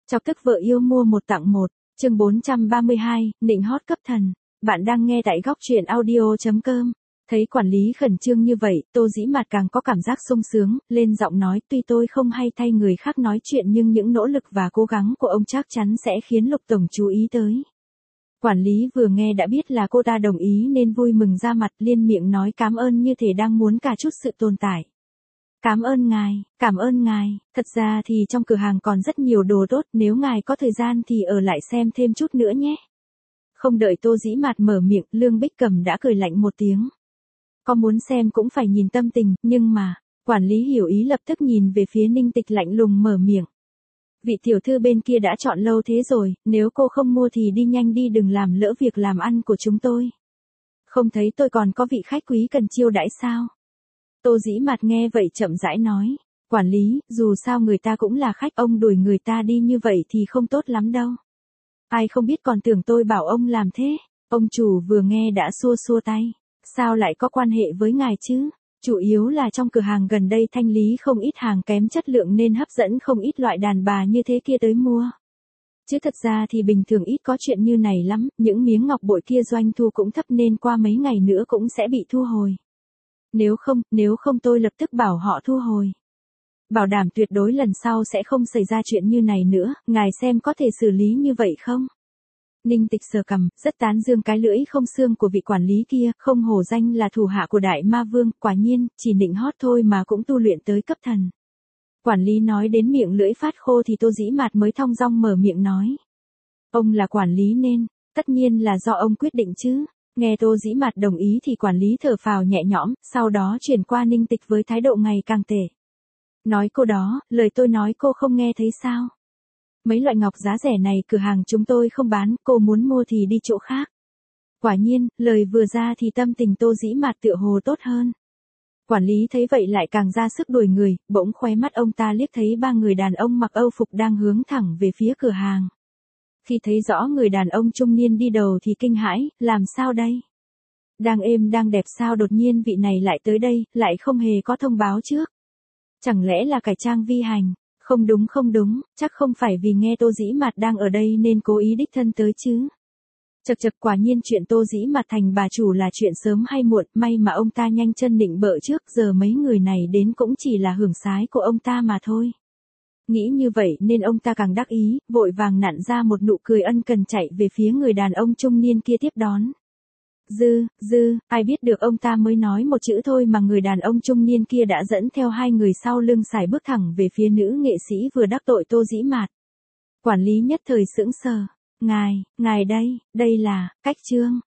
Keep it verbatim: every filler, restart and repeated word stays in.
Chọc tức vợ yêu mua một tặng một, chương bốn trăm ba mươi hai, nịnh hót cấp thần. Bạn đang nghe tại góc truyện audio chấm com. Thấy quản lý khẩn trương như vậy, Tô Dĩ Mạt càng có cảm giác sung sướng, lên giọng nói, tuy tôi không hay thay người khác nói chuyện nhưng những nỗ lực và cố gắng của ông chắc chắn sẽ khiến Lục Tổng chú ý tới. Quản lý vừa nghe đã biết là cô ta đồng ý nên vui mừng ra mặt, liên miệng nói cảm ơn như thể đang muốn cả chút sự tồn tại. Cảm ơn ngài, cảm ơn ngài, thật ra thì trong cửa hàng còn rất nhiều đồ tốt, nếu ngài có thời gian thì ở lại xem thêm chút nữa nhé. Không đợi Tô Dĩ Mạt mở miệng, Lương Bích Cầm đã cười lạnh một tiếng. Có muốn xem cũng phải nhìn tâm tình, nhưng mà, quản lý hiểu ý lập tức nhìn về phía Ninh Tịch lạnh lùng mở miệng. Vị tiểu thư bên kia đã chọn lâu thế rồi, nếu cô không mua thì đi nhanh đi, đừng làm lỡ việc làm ăn của chúng tôi. Không thấy tôi còn có vị khách quý cần chiêu đãi sao? Tô Dĩ Mạt nghe vậy chậm rãi nói, quản lý, dù sao người ta cũng là khách, ông đuổi người ta đi như vậy thì không tốt lắm đâu. Ai không biết còn tưởng tôi bảo ông làm thế. Ông chủ vừa nghe đã xua xua tay, sao lại có quan hệ với ngài chứ? Chủ yếu là trong cửa hàng gần đây thanh lý không ít hàng kém chất lượng nên hấp dẫn không ít loại đàn bà như thế kia tới mua. Chứ thật ra thì bình thường ít có chuyện như này lắm, những miếng ngọc bội kia doanh thu cũng thấp nên qua mấy ngày nữa cũng sẽ bị thu hồi. Nếu không, nếu không tôi lập tức bảo họ thu hồi. Bảo đảm tuyệt đối lần sau sẽ không xảy ra chuyện như này nữa, ngài xem có thể xử lý như vậy không? Ninh Tịch sờ cằm, rất tán dương cái lưỡi không xương của vị quản lý kia, không hổ danh là thủ hạ của Đại Ma Vương, quả nhiên, chỉ nịnh hót thôi mà cũng tu luyện tới cấp thần. Quản lý nói đến miệng lưỡi phát khô thì Tô Dĩ Mạt mới thong dong mở miệng nói. Ông là quản lý nên, tất nhiên là do ông quyết định chứ. Nghe Tô Dĩ Mạt đồng ý thì quản lý thở phào nhẹ nhõm, sau đó chuyển qua Ninh Tịch với thái độ ngày càng tệ. Nói cô đó, lời tôi nói cô không nghe thấy sao? Mấy loại ngọc giá rẻ này cửa hàng chúng tôi không bán, cô muốn mua thì đi chỗ khác. Quả nhiên, lời vừa ra thì tâm tình Tô Dĩ Mạt tựa hồ tốt hơn. Quản lý thấy vậy lại càng ra sức đuổi người, bỗng khóe mắt ông ta liếc thấy ba người đàn ông mặc âu phục đang hướng thẳng về phía cửa hàng. Khi thấy rõ người đàn ông trung niên đi đầu thì kinh hãi, làm sao đây? Đang êm đang đẹp sao đột nhiên vị này lại tới đây, lại không hề có thông báo trước. Chẳng lẽ là cải trang vi hành? Không đúng không đúng, chắc không phải vì nghe Tô Dĩ Mạt đang ở đây nên cố ý đích thân tới chứ. Chật chật, quả nhiên chuyện Tô Dĩ Mạt thành bà chủ là chuyện sớm hay muộn, may mà ông ta nhanh chân nịnh bợ trước, giờ mấy người này đến cũng chỉ là hưởng sái của ông ta mà thôi. Nghĩ như vậy nên ông ta càng đắc ý, vội vàng nặn ra một nụ cười ân cần chạy về phía người đàn ông trung niên kia tiếp đón. Dư, dư, ai biết được ông ta mới nói một chữ thôi mà người đàn ông trung niên kia đã dẫn theo hai người sau lưng sải bước thẳng về phía nữ nghệ sĩ vừa đắc tội Tô Dĩ Mạt. Quản lý nhất thời sững sờ. Ngài, ngài đây, đây là, cách trương.